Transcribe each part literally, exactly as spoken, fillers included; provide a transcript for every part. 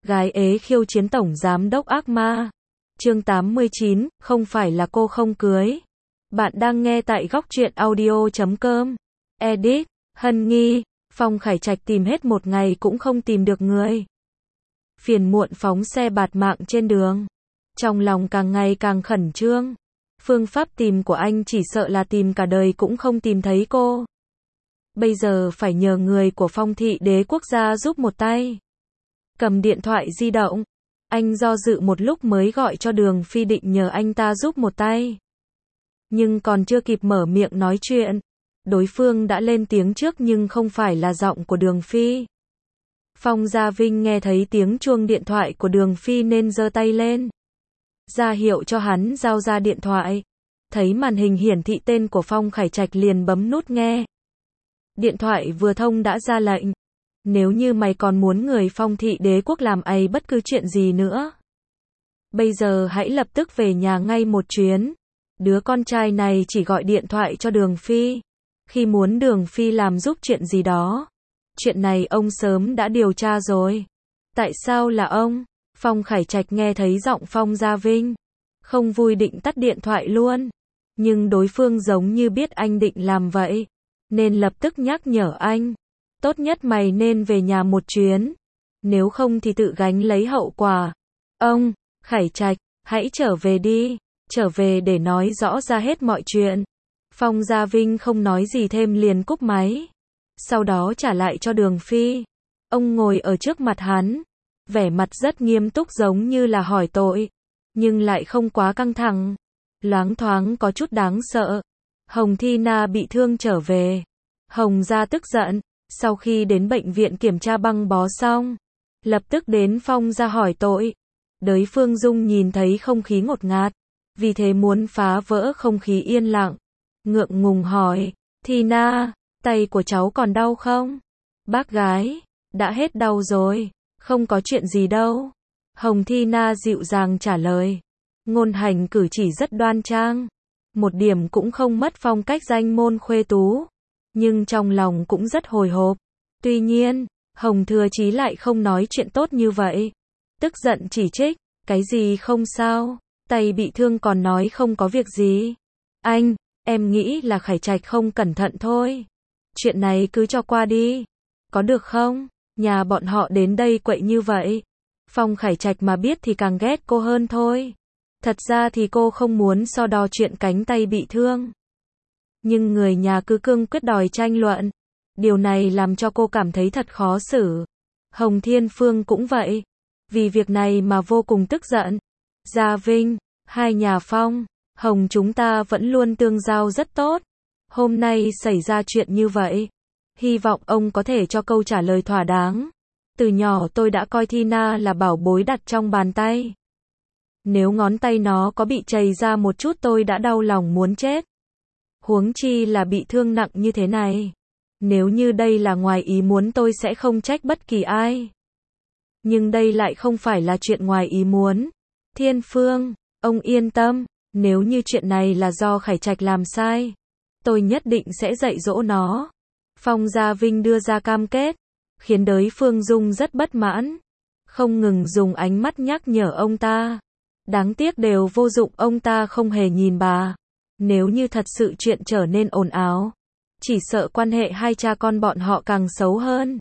Gái ế khiêu chiến tổng giám đốc ác ma. Chương tám mươi chín, không phải là cô không cưới. Bạn đang nghe tại góc truyện audio chấm com. Edit, Hân Nghi, Phong Khải Trạch tìm hết một ngày cũng không tìm được người. Phiền muộn phóng xe bạt mạng trên đường. Trong lòng càng ngày càng khẩn trương. Phương pháp tìm của anh chỉ sợ là tìm cả đời cũng không tìm thấy cô. Bây giờ phải nhờ người của Phong thị đế quốc gia giúp một tay. Cầm điện thoại di động, anh do dự một lúc mới gọi cho Đường Phi định nhờ anh ta giúp một tay. Nhưng còn chưa kịp mở miệng nói chuyện, đối phương đã lên tiếng trước nhưng không phải là giọng của Đường Phi. Phong Gia Vinh nghe thấy tiếng chuông điện thoại của Đường Phi nên giơ tay lên, ra hiệu cho hắn giao ra điện thoại. Thấy màn hình hiển thị tên của Phong Khải Trạch liền bấm nút nghe. Điện thoại vừa thông đã ra lệnh. Nếu như mày còn muốn người Phong thị đế quốc làm ấy bất cứ chuyện gì nữa, bây giờ hãy lập tức về nhà ngay một chuyến. Đứa con trai này chỉ gọi điện thoại cho Đường Phi khi muốn Đường Phi làm giúp chuyện gì đó. Chuyện này ông sớm đã điều tra rồi. Tại sao là ông? Phong Khải Trạch nghe thấy giọng Phong Gia Vinh, không vui định tắt điện thoại luôn. Nhưng đối phương giống như biết anh định làm vậy, nên lập tức nhắc nhở anh. Tốt nhất mày nên về nhà một chuyến, nếu không thì tự gánh lấy hậu quả. Ông, Khải Trạch, hãy trở về đi, trở về để nói rõ ra hết mọi chuyện. Phong Gia Vinh không nói gì thêm liền cúp máy. Sau đó trả lại cho Đường Phi. Ông ngồi ở trước mặt hắn, vẻ mặt rất nghiêm túc giống như là hỏi tội, nhưng lại không quá căng thẳng, loáng thoáng có chút đáng sợ. Hồng Thi Na bị thương trở về. Hồng gia tức giận. Sau khi đến bệnh viện kiểm tra băng bó xong, lập tức đến Phong gia hỏi tội. Đới Phương Dung nhìn thấy không khí ngột ngạt, vì thế muốn phá vỡ không khí yên lặng. Ngượng ngùng hỏi, Thi Na, tay của cháu còn đau không? Bác gái, đã hết đau rồi, không có chuyện gì đâu. Hồng Thi Na dịu dàng trả lời. Ngôn hành cử chỉ rất đoan trang, một điểm cũng không mất phong cách danh môn khuê tú. Nhưng trong lòng cũng rất hồi hộp. Tuy nhiên, Hồng Thừa Chí lại không nói chuyện tốt như vậy. Tức giận chỉ trích, cái gì không sao, tay bị thương còn nói không có việc gì. Anh, em nghĩ là Khải Trạch không cẩn thận thôi. Chuyện này cứ cho qua đi, có được không? Nhà bọn họ đến đây quậy như vậy. Phong Khải Trạch mà biết thì càng ghét cô hơn thôi. Thật ra thì cô không muốn so đo chuyện cánh tay bị thương. Nhưng người nhà cứ cương quyết đòi tranh luận. Điều này làm cho cô cảm thấy thật khó xử. Hồng Thiên Phương cũng vậy. Vì việc này mà vô cùng tức giận. Gia Vinh, hai nhà Phong, Hồng chúng ta vẫn luôn tương giao rất tốt. Hôm nay xảy ra chuyện như vậy. Hy vọng ông có thể cho câu trả lời thỏa đáng. Từ nhỏ tôi đã coi Thi Na là bảo bối đặt trong bàn tay. Nếu ngón tay nó có bị chày ra một chút tôi đã đau lòng muốn chết. Huống chi là bị thương nặng như thế này. Nếu như đây là ngoài ý muốn tôi sẽ không trách bất kỳ ai. Nhưng đây lại không phải là chuyện ngoài ý muốn. Thiên Phương, ông yên tâm, nếu như chuyện này là do Khải Trạch làm sai, tôi nhất định sẽ dạy dỗ nó. Phong Gia Vinh đưa ra cam kết, khiến Đới Phương Dung rất bất mãn. Không ngừng dùng ánh mắt nhắc nhở ông ta. Đáng tiếc đều vô dụng, ông ta không hề nhìn bà. Nếu như thật sự chuyện trở nên ồn ào, chỉ sợ quan hệ hai cha con bọn họ càng xấu hơn.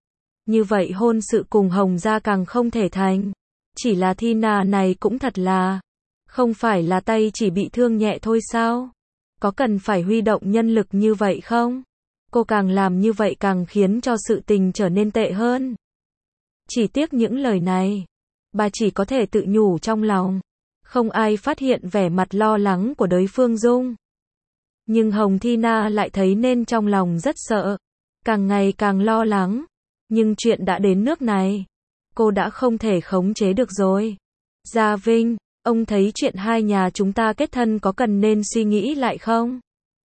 Như vậy hôn sự cùng Hồng gia càng không thể thành. Chỉ là Thi Na này cũng thật là, không phải là tay chỉ bị thương nhẹ thôi sao? Có cần phải huy động nhân lực như vậy không? Cô càng làm như vậy càng khiến cho sự tình trở nên tệ hơn. Chỉ tiếc những lời này, bà chỉ có thể tự nhủ trong lòng. Không ai phát hiện vẻ mặt lo lắng của Đới Phương Dung. Nhưng Hồng Thi Na lại thấy nên trong lòng rất sợ. Càng ngày càng lo lắng. Nhưng chuyện đã đến nước này. Cô đã không thể khống chế được rồi. Gia Vinh, ông thấy chuyện hai nhà chúng ta kết thân có cần nên suy nghĩ lại không?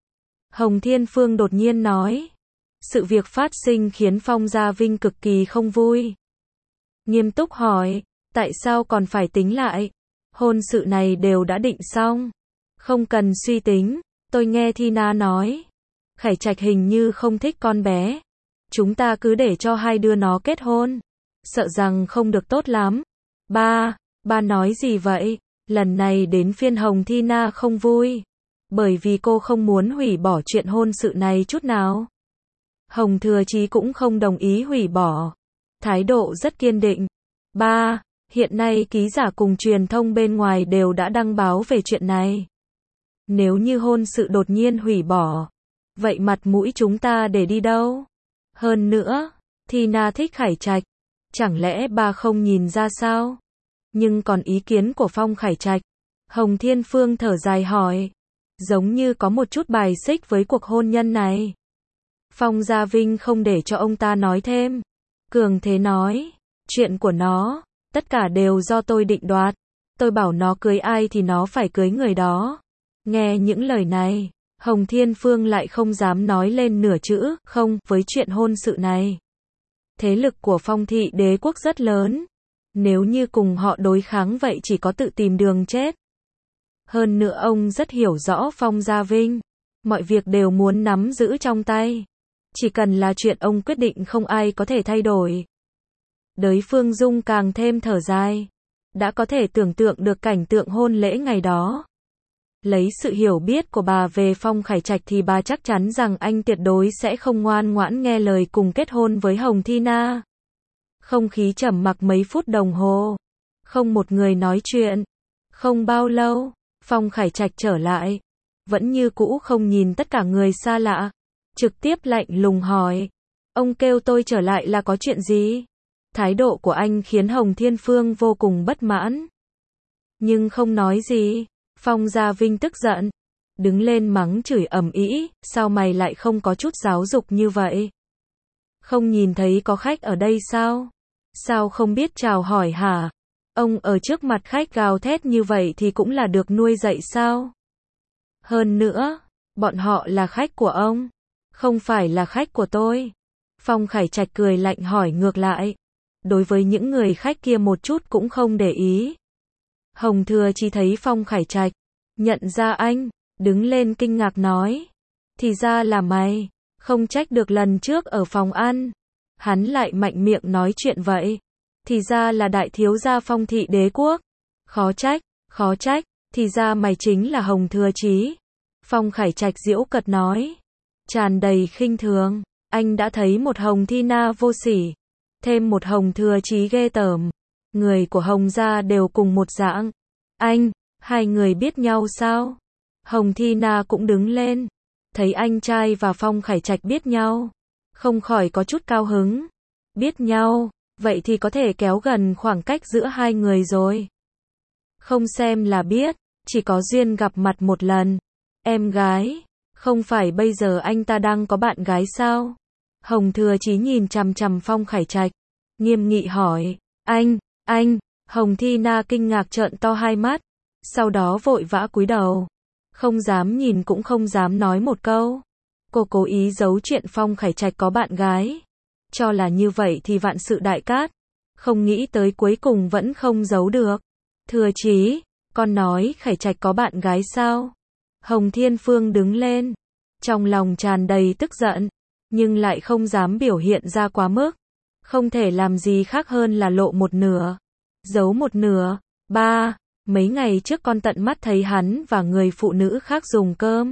Hồng Thiên Phương đột nhiên nói. Sự việc phát sinh khiến Phong Gia Vinh cực kỳ không vui. Nghiêm túc hỏi, tại sao còn phải tính lại? Hôn sự này đều đã định xong. Không cần suy tính. Tôi nghe Thi Na nói. Khải Trạch hình như không thích con bé. Chúng ta cứ để cho hai đứa nó kết hôn. sợ rằng không được tốt lắm. Ba, ba nói gì vậy? Lần này đến phiên Hồng Thi Na không vui. Bởi vì cô không muốn hủy bỏ chuyện hôn sự này chút nào. Hồng Thừa Chí cũng không đồng ý hủy bỏ. Thái độ rất kiên định. Ba, hiện nay ký giả cùng truyền thông bên ngoài đều đã đăng báo về chuyện này. Nếu như hôn sự đột nhiên hủy bỏ, vậy mặt mũi chúng ta để đi đâu? Hơn nữa, Thi Na thích Khải Trạch, chẳng lẽ ba không nhìn ra sao? Nhưng còn ý kiến của Phong Khải Trạch, Hồng Thiên Phương thở dài hỏi, giống như có một chút bài xích với cuộc hôn nhân này. Phong Gia Vinh không để cho ông ta nói thêm. Cường thế nói, chuyện của nó, tất cả đều do tôi định đoạt. Tôi bảo nó cưới ai thì nó phải cưới người đó. Nghe những lời này, Hồng Thiên Phương lại không dám nói lên nửa chữ không với chuyện hôn sự này. Thế lực của Phong thị đế quốc rất lớn. Nếu như cùng họ đối kháng vậy chỉ có tự tìm đường chết. Hơn nữa ông rất hiểu rõ Phong Gia Vinh. Mọi việc đều muốn nắm giữ trong tay. Chỉ cần là chuyện ông quyết định không ai có thể thay đổi. Đới Phương Dung càng thêm thở dài. Đã có thể tưởng tượng được cảnh tượng hôn lễ ngày đó. Lấy sự hiểu biết của bà về Phong Khải Trạch thì bà chắc chắn rằng anh tuyệt đối sẽ không ngoan ngoãn nghe lời cùng kết hôn với Hồng Thi Na. Không khí trầm mặc mấy phút đồng hồ. Không một người nói chuyện. Không bao lâu, Phong Khải Trạch trở lại. Vẫn như cũ không nhìn tất cả người xa lạ. Trực tiếp lạnh lùng hỏi. Ông kêu tôi trở lại là có chuyện gì? Thái độ của anh khiến Hồng Thiên Phương vô cùng bất mãn. Nhưng không nói gì. Phong Gia Vinh tức giận. Đứng lên mắng chửi ầm ĩ, sao mày lại không có chút giáo dục như vậy? Không nhìn thấy có khách ở đây sao? Sao không biết chào hỏi hả? Ông ở trước mặt khách gào thét như vậy thì cũng là được nuôi dạy sao? Hơn nữa, bọn họ là khách của ông, không phải là khách của tôi. Phong Khải Trạch cười lạnh hỏi ngược lại. Đối với những người khách kia một chút cũng không để ý. Hồng Thừa chỉ thấy Phong Khải Trạch, nhận ra anh, đứng lên kinh ngạc nói. Thì ra là mày, không trách được lần trước ở phòng ăn. Hắn lại mạnh miệng nói chuyện vậy. Thì ra là đại thiếu gia Phong thị đế quốc. Khó trách, khó trách, thì ra mày chính là Hồng Thừa Chí. Phong Khải Trạch giễu cợt nói. Tràn đầy khinh thường, anh đã thấy một Hồng Thi Na vô sỉ. Thêm một Hồng Thừa Chí ghê tởm. Người của Hồng gia đều cùng một dạng. Anh, hai người biết nhau sao? Hồng Thi Na cũng đứng lên. Thấy anh trai và Phong Khải Trạch biết nhau. Không khỏi có chút cao hứng. Biết nhau, vậy thì có thể kéo gần khoảng cách giữa hai người rồi. Không xem là biết, chỉ có duyên gặp mặt một lần. Em gái, không phải bây giờ anh ta đang có bạn gái sao? Hồng Thừa Chí nhìn chằm chằm Phong Khải Trạch, nghiêm nghị hỏi, anh, anh, Hồng Thi Na kinh ngạc trợn to hai mắt, sau đó vội vã cúi đầu, không dám nhìn cũng không dám nói một câu. Cô cố ý giấu chuyện Phong Khải Trạch có bạn gái, cho là như vậy thì vạn sự đại cát, không nghĩ tới cuối cùng vẫn không giấu được. Thừa Chí, con nói Khải Trạch có bạn gái sao? Hồng Thiên Phương đứng lên, trong lòng tràn đầy tức giận, nhưng lại không dám biểu hiện ra quá mức. Không thể làm gì khác hơn là lộ một nửa, giấu một nửa. Ba, mấy ngày trước con tận mắt thấy hắn và người phụ nữ khác dùng cơm.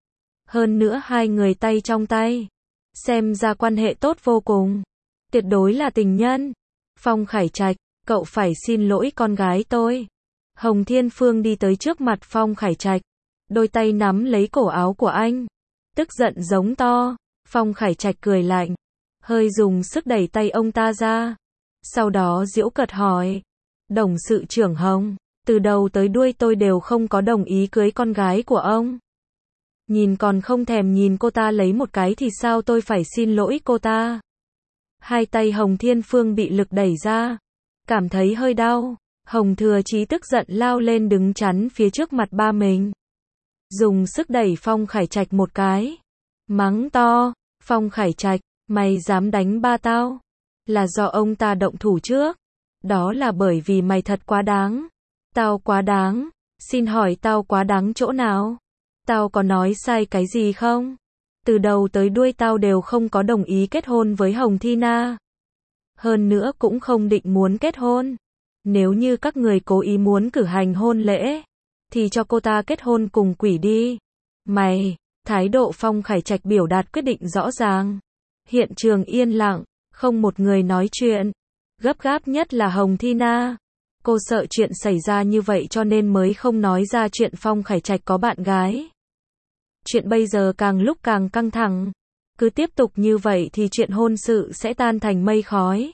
Hơn nữa hai người tay trong tay. Xem ra quan hệ tốt vô cùng. Tuyệt đối là tình nhân. Phong Khải Trạch, cậu phải xin lỗi con gái tôi. Hồng Thiên Phương đi tới trước mặt Phong Khải Trạch. Đôi tay nắm lấy cổ áo của anh. Tức giận giống to. Phong Khải Trạch cười lạnh. Hơi dùng sức đẩy tay ông ta ra. Sau đó giễu cợt hỏi. Đồng sự trưởng Hồng, từ đầu tới đuôi tôi đều không có đồng ý cưới con gái của ông. Nhìn còn không thèm nhìn cô ta lấy một cái thì sao tôi phải xin lỗi cô ta. Hai tay Hồng Thiên Phương bị lực đẩy ra. Cảm thấy hơi đau. Hồng Thừa Chí tức giận lao lên đứng chắn phía trước mặt ba mình. Dùng sức đẩy Phong Khải Trạch một cái. Mắng to. Phong Khải Trạch, mày dám đánh ba tao? Là do ông ta động thủ trước. Đó là bởi vì mày thật quá đáng. Tao quá đáng. Xin hỏi tao quá đáng chỗ nào? Tao có nói sai cái gì không? Từ đầu tới đuôi tao đều không có đồng ý kết hôn với Hồng Thi Na. Hơn nữa cũng không định muốn kết hôn. Nếu như các người cố ý muốn cử hành hôn lễ, thì cho cô ta kết hôn cùng quỷ đi. Mày, thái độ Phong Khải Trạch biểu đạt quyết định rõ ràng. Hiện trường yên lặng, không một người nói chuyện. Gấp gáp nhất là Hồng Thi Na. Cô sợ chuyện xảy ra như vậy cho nên mới không nói ra chuyện Phong Khải Trạch có bạn gái. Chuyện bây giờ càng lúc càng căng thẳng. Cứ tiếp tục như vậy thì chuyện hôn sự sẽ tan thành mây khói.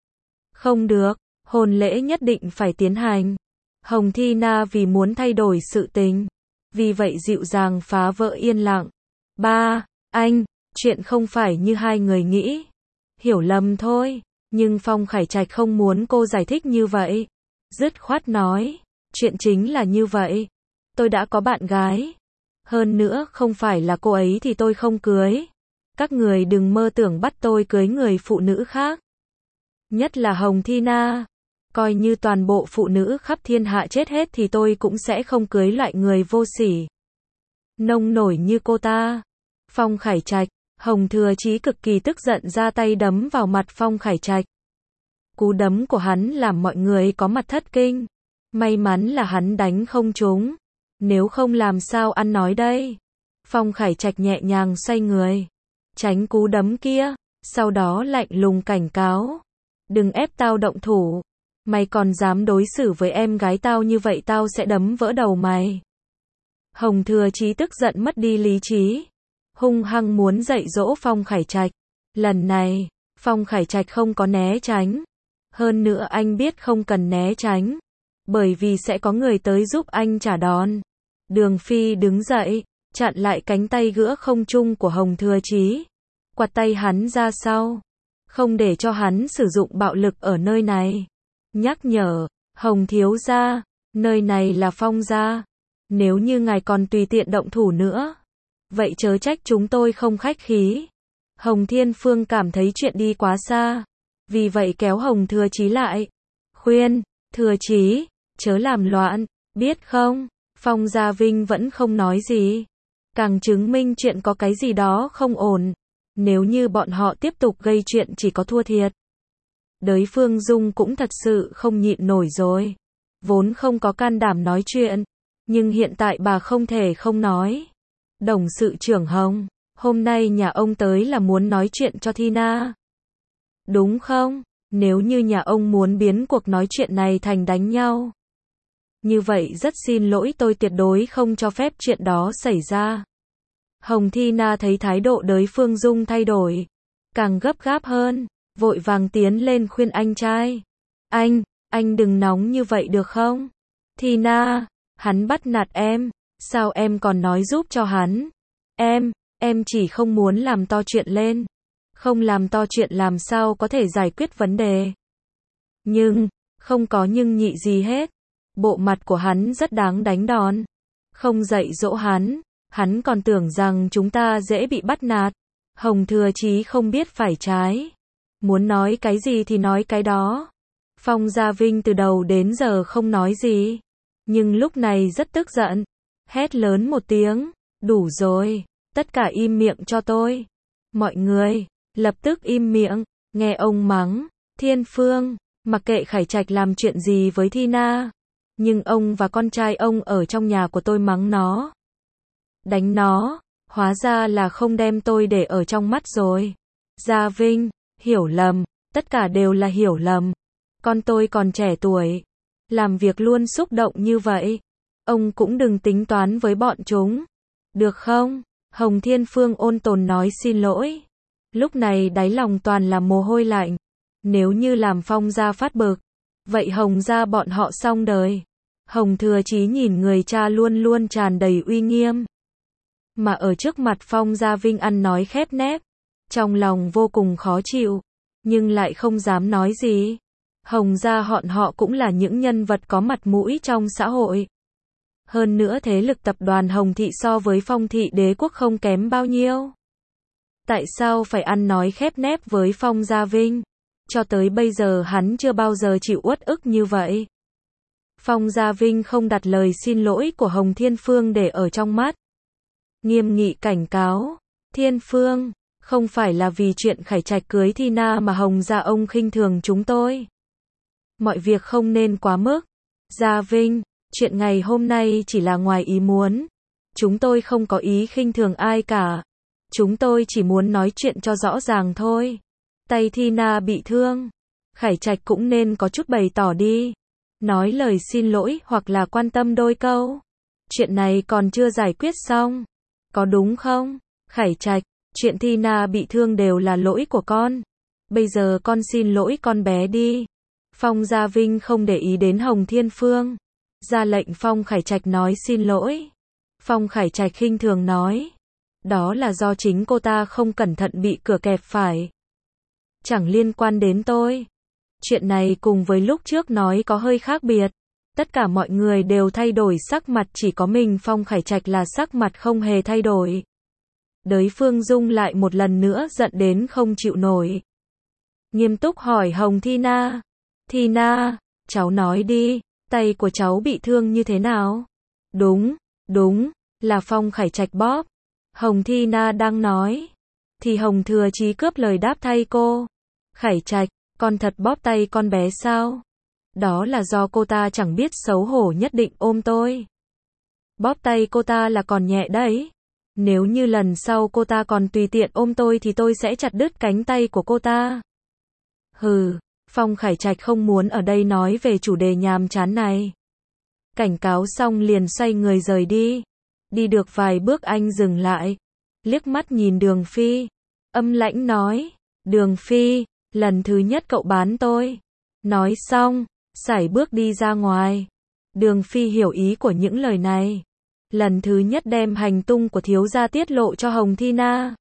Không được, hôn lễ nhất định phải tiến hành. Hồng Thi Na vì muốn thay đổi sự tình. Vì vậy dịu dàng phá vỡ yên lặng. Ba, anh, chuyện không phải như hai người nghĩ. Hiểu lầm thôi. Nhưng Phong Khải Trạch không muốn cô giải thích như vậy. Dứt khoát nói, chuyện chính là như vậy. Tôi đã có bạn gái. Hơn nữa không phải là cô ấy thì tôi không cưới. Các người đừng mơ tưởng bắt tôi cưới người phụ nữ khác. Nhất là Hồng Thi Na. Coi như toàn bộ phụ nữ khắp thiên hạ chết hết thì tôi cũng sẽ không cưới loại người vô sỉ, nông nổi như cô ta. Phong Khải Trạch, Hồng Thừa Chí cực kỳ tức giận ra tay đấm vào mặt Phong Khải Trạch. Cú đấm của hắn làm mọi người có mặt thất kinh. May mắn là hắn đánh không trúng. Nếu không làm sao ăn nói đây. Phong Khải Trạch nhẹ nhàng xoay người, tránh cú đấm kia, sau đó lạnh lùng cảnh cáo. Đừng ép tao động thủ. Mày còn dám đối xử với em gái tao như vậy tao sẽ đấm vỡ đầu mày. Hồng Thừa Chí tức giận mất đi lý trí. Hung hăng muốn dạy dỗ Phong Khải Trạch. Lần này, Phong Khải Trạch không có né tránh. Hơn nữa anh biết không cần né tránh. Bởi vì sẽ có người tới giúp anh trả đòn. Đường Phi đứng dậy, chặn lại cánh tay ggiữa không trung của Hồng Thừa Chí. Quạt tay hắn ra sau. Không để cho hắn sử dụng bạo lực ở nơi này. Nhắc nhở, Hồng thiếu gia, nơi này là Phong gia. Nếu như ngài còn tùy tiện động thủ nữa, vậy chớ trách chúng tôi không khách khí. Hồng Thiên Phương cảm thấy chuyện đi quá xa. Vì vậy kéo Hồng Thừa Chí lại. Khuyên, Thừa Chí, chớ làm loạn, biết không? Phong Gia Vinh vẫn không nói gì. Càng chứng minh chuyện có cái gì đó không ổn. Nếu như bọn họ tiếp tục gây chuyện chỉ có thua thiệt. Đới Phương Dung cũng thật sự không nhịn nổi rồi. Vốn không có can đảm nói chuyện. Nhưng hiện tại bà không thể không nói. Đồng sự trưởng Hồng, hôm nay nhà ông tới là muốn nói chuyện cho Thi Na. Đúng không? Nếu như nhà ông muốn biến cuộc nói chuyện này thành đánh nhau, như vậy rất xin lỗi tôi tuyệt đối không cho phép chuyện đó xảy ra. Hồng Thi Na thấy thái độ Đới Phương Dung thay đổi, càng gấp gáp hơn, vội vàng tiến lên khuyên anh trai. Anh, anh đừng nóng như vậy được không? Thi Na, hắn bắt nạt em, sao em còn nói giúp cho hắn? Em, em chỉ không muốn làm to chuyện lên. Không làm to chuyện làm sao có thể giải quyết vấn đề. Nhưng, không có nhưng nhị gì hết. Bộ mặt của hắn rất đáng đánh đòn. Không dạy dỗ hắn, hắn còn tưởng rằng chúng ta dễ bị bắt nạt. Hồng Thừa Chí không biết phải trái. Muốn nói cái gì thì nói cái đó. Phong Gia Vinh từ đầu đến giờ không nói gì. Nhưng lúc này rất tức giận. Hét lớn một tiếng. Đủ rồi, tất cả im miệng cho tôi. Mọi người, lập tức im miệng. Nghe ông mắng. Thiên Phương, mặc kệ Khải Trạch làm chuyện gì với Thi Na. Nhưng ông và con trai ông ở trong nhà của tôi mắng nó. Đánh nó, hóa ra là không đem tôi để ở trong mắt rồi. Gia Vinh, hiểu lầm, tất cả đều là hiểu lầm. Con tôi còn trẻ tuổi, làm việc luôn xúc động như vậy. Ông cũng đừng tính toán với bọn chúng. Được không? Hồng Thiên Phương ôn tồn nói xin lỗi. Lúc này đáy lòng toàn là mồ hôi lạnh. Nếu như làm Phong gia phát bực, vậy Hồng gia bọn họ xong đời. Hồng Thừa Chí nhìn người cha luôn luôn tràn đầy uy nghiêm. Mà ở trước mặt Phong Gia Vinh ăn nói khép nép. Trong lòng vô cùng khó chịu. Nhưng lại không dám nói gì. Hồng gia bọn họ cũng là những nhân vật có mặt mũi trong xã hội. Hơn nữa thế lực tập đoàn Hồng Thị so với Phong Thị Đế Quốc không kém bao nhiêu. Tại sao phải ăn nói khép nép với Phong Gia Vinh? Cho tới bây giờ hắn chưa bao giờ chịu uất ức như vậy. Phong Gia Vinh không đặt lời xin lỗi của Hồng Thiên Phương để ở trong mắt. Nghiêm nghị cảnh cáo. Thiên Phương, Không phải là vì chuyện Khải Trạch cưới Tina mà Hồng gia ông khinh thường chúng tôi. Mọi việc không nên quá mức. Gia Vinh, chuyện ngày hôm nay chỉ là ngoài ý muốn. Chúng tôi không có ý khinh thường ai cả. Chúng tôi chỉ muốn nói chuyện cho rõ ràng thôi. Tay Tina bị thương. Khải Trạch cũng nên có chút bày tỏ đi. Nói lời xin lỗi hoặc là quan tâm đôi câu. Chuyện này còn chưa giải quyết xong. Có đúng không? Khải Trạch, chuyện Tina bị thương đều là lỗi của con. Bây giờ con xin lỗi con bé đi. Phong Gia Vinh không để ý đến Hồng Thiên Phương. Ra lệnh Phong Khải Trạch nói xin lỗi. Phong Khải Trạch khinh thường nói. Đó là do chính cô ta không cẩn thận bị cửa kẹp phải. Chẳng liên quan đến tôi. Chuyện này cùng với lúc trước nói có hơi khác biệt. Tất cả mọi người đều thay đổi sắc mặt, chỉ có mình Phong Khải Trạch là sắc mặt không hề thay đổi. Đới Phương Dung lại một lần nữa giận đến không chịu nổi. Nghiêm túc hỏi Hồng Tina. Tina, cháu nói đi, tay của cháu bị thương như thế nào? Đúng, đúng, là Phong Khải Trạch bóp. Hồng Tina đang nói. Thì Hồng Thừa Chí cướp lời đáp thay cô. Khải Trạch, con thật bóp tay con bé sao? Đó là do cô ta chẳng biết xấu hổ nhất định ôm tôi. Bóp tay cô ta là còn nhẹ đấy. Nếu như lần sau cô ta còn tùy tiện ôm tôi thì tôi sẽ chặt đứt cánh tay của cô ta. Hừ, Phong Khải Trạch không muốn ở đây nói về chủ đề nhàm chán này. Cảnh cáo xong liền xoay người rời đi. Đi được vài bước anh dừng lại. Liếc mắt nhìn Đường Phi. Âm lãnh nói. Đường Phi, lần thứ nhất cậu bán tôi. Nói xong, sải bước đi ra ngoài. Đường Phi hiểu ý của những lời này. Lần thứ nhất đem hành tung của thiếu gia tiết lộ cho Hồng Tina.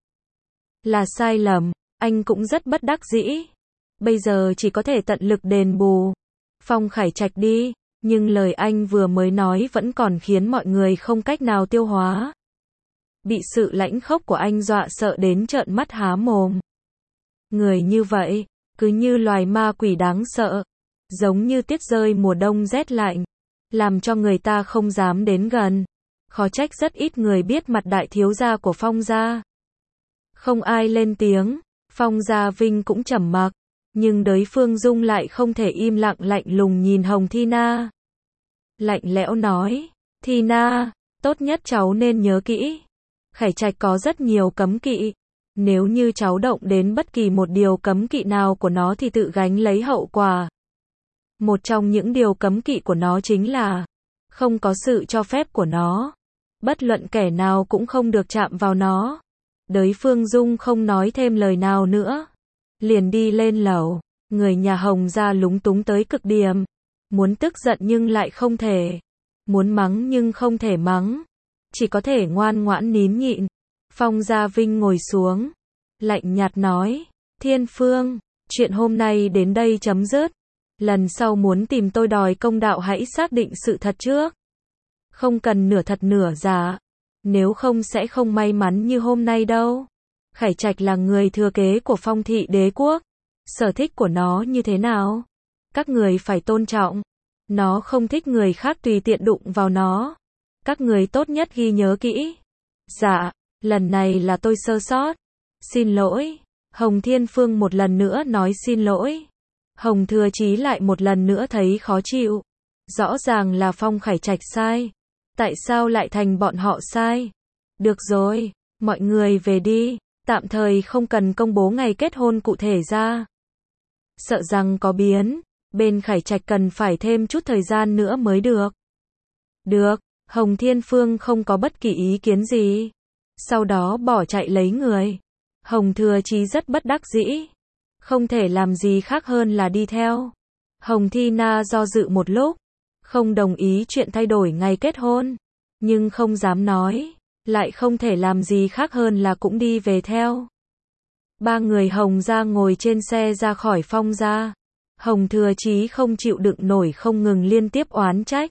Là sai lầm, anh cũng rất bất đắc dĩ. Bây giờ chỉ có thể tận lực đền bù. Phong Khải Trạch đi, nhưng lời anh vừa mới nói vẫn còn khiến mọi người không cách nào tiêu hóa. Bị sự lãnh khốc của anh dọa sợ đến trợn mắt há mồm. Người như vậy, cứ như loài ma quỷ đáng sợ. Giống như tuyết rơi mùa đông rét lạnh. Làm cho người ta không dám đến gần. Khó trách rất ít người biết mặt đại thiếu gia của Phong gia. Không ai lên tiếng. Phong Gia Vinh cũng trầm mặc. Nhưng Đới Phương Dung lại không thể im lặng, lạnh lùng nhìn Hồng Tina. Lạnh lẽo nói. Tina, tốt nhất cháu nên nhớ kỹ. Khải Trạch có rất nhiều cấm kỵ. Nếu như cháu động đến bất kỳ một điều cấm kỵ nào của nó thì tự gánh lấy hậu quả. Một trong những điều cấm kỵ của nó chính là không có sự cho phép của nó. Bất luận kẻ nào cũng không được chạm vào nó. Đới Phương Dung không nói thêm lời nào nữa. Liền đi lên lầu. Người nhà Hồng gia lúng túng tới cực điểm. Muốn tức giận nhưng lại không thể. Muốn mắng nhưng không thể mắng. Chỉ có thể ngoan ngoãn nín nhịn. Phong Gia Vinh ngồi xuống. Lạnh nhạt nói. Thiên Phương, chuyện hôm nay đến đây chấm dứt. Lần sau muốn tìm tôi đòi công đạo hãy xác định sự thật trước. Không cần nửa thật nửa giả. Nếu không sẽ không may mắn như hôm nay đâu. Khải Trạch là người thừa kế của Phong thị đế quốc. Sở thích của nó như thế nào? Các người phải tôn trọng. Nó không thích người khác tùy tiện đụng vào nó. Các người tốt nhất ghi nhớ kỹ. Dạ, lần này là tôi sơ sót. Xin lỗi. Hồng Thiên Phương một lần nữa nói xin lỗi. Hồng Thừa Chí lại một lần nữa thấy khó chịu. Rõ ràng là Phong Khải Trạch sai. Tại sao lại thành bọn họ sai? Được rồi, mọi người về đi. Tạm thời không cần công bố ngày kết hôn cụ thể ra. Sợ rằng có biến. Bên Khải Trạch cần phải thêm chút thời gian nữa mới được. Được, Hồng Thiên Phương không có bất kỳ ý kiến gì. Sau đó bỏ chạy lấy người. Hồng Thừa Chí rất bất đắc dĩ. Không thể làm gì khác hơn là đi theo. Hồng Tina do dự một lúc. Không đồng ý chuyện thay đổi ngày kết hôn. Nhưng không dám nói. Lại không thể làm gì khác hơn là cũng đi về theo. Ba người Hồng gia ngồi trên xe ra khỏi Phong gia. Hồng Thừa Chí không chịu đựng nổi không ngừng liên tiếp oán trách.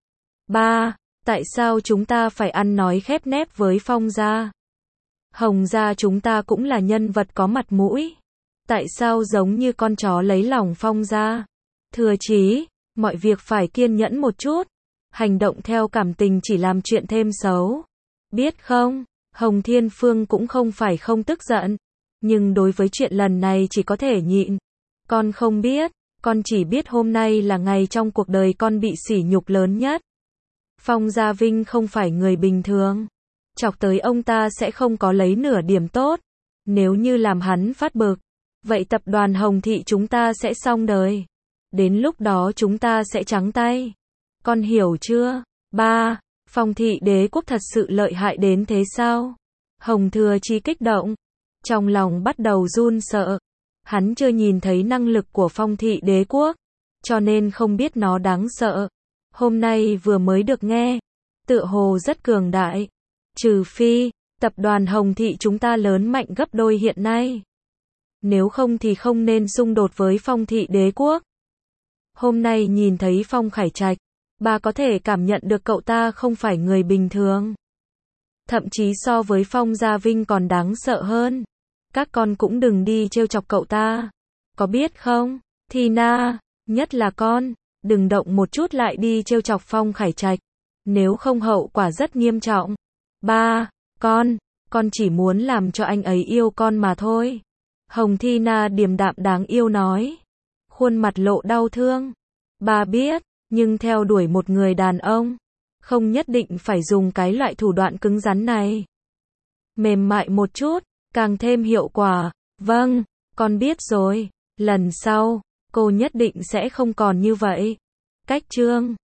Ba, tại sao chúng ta phải ăn nói khép nép với Phong gia? Hồng gia chúng ta cũng là nhân vật có mặt mũi. Tại sao giống như con chó lấy lòng Phong gia? Thừa Chí, mọi việc phải kiên nhẫn một chút. Hành động theo cảm tình chỉ làm chuyện thêm xấu. Biết không? Hồng Thiên Phương cũng không phải không tức giận. Nhưng đối với chuyện lần này chỉ có thể nhịn. Con không biết, con chỉ biết hôm nay là ngày trong cuộc đời con bị sỉ nhục lớn nhất. Phong Gia Vinh không phải người bình thường. Chọc tới ông ta sẽ không có lấy nửa điểm tốt. Nếu như làm hắn phát bực, vậy tập đoàn Hồng Thị chúng ta sẽ xong đời. Đến lúc đó chúng ta sẽ trắng tay. Con hiểu chưa? Ba, Phong Thị đế quốc thật sự lợi hại đến thế sao? Hồng Thừa Chí kích động. Trong lòng bắt đầu run sợ. Hắn chưa nhìn thấy năng lực của Phong Thị đế quốc, cho nên không biết nó đáng sợ. Hôm nay vừa mới được nghe, tựa hồ rất cường đại. Trừ phi, tập đoàn Hồng Thị chúng ta lớn mạnh gấp đôi hiện nay. Nếu không thì không nên xung đột với Phong Thị đế quốc. Hôm nay nhìn thấy Phong Khải Trạch, bà có thể cảm nhận được cậu ta không phải người bình thường. Thậm chí so với Phong Gia Vinh còn đáng sợ hơn. Các con cũng đừng đi trêu chọc cậu ta. Có biết không? Tina, nhất là con, đừng động một chút lại đi trêu chọc Phong Khải Trạch. Nếu không hậu quả rất nghiêm trọng. Ba, con, con chỉ muốn làm cho anh ấy yêu con mà thôi. Hồng Tina điềm đạm đáng yêu nói. Khuôn mặt lộ đau thương. Ba biết, nhưng theo đuổi một người đàn ông, không nhất định phải dùng cái loại thủ đoạn cứng rắn này. Mềm mại một chút, càng thêm hiệu quả. Vâng, con biết rồi. Lần sau, cô nhất định sẽ không còn như vậy. Cách chương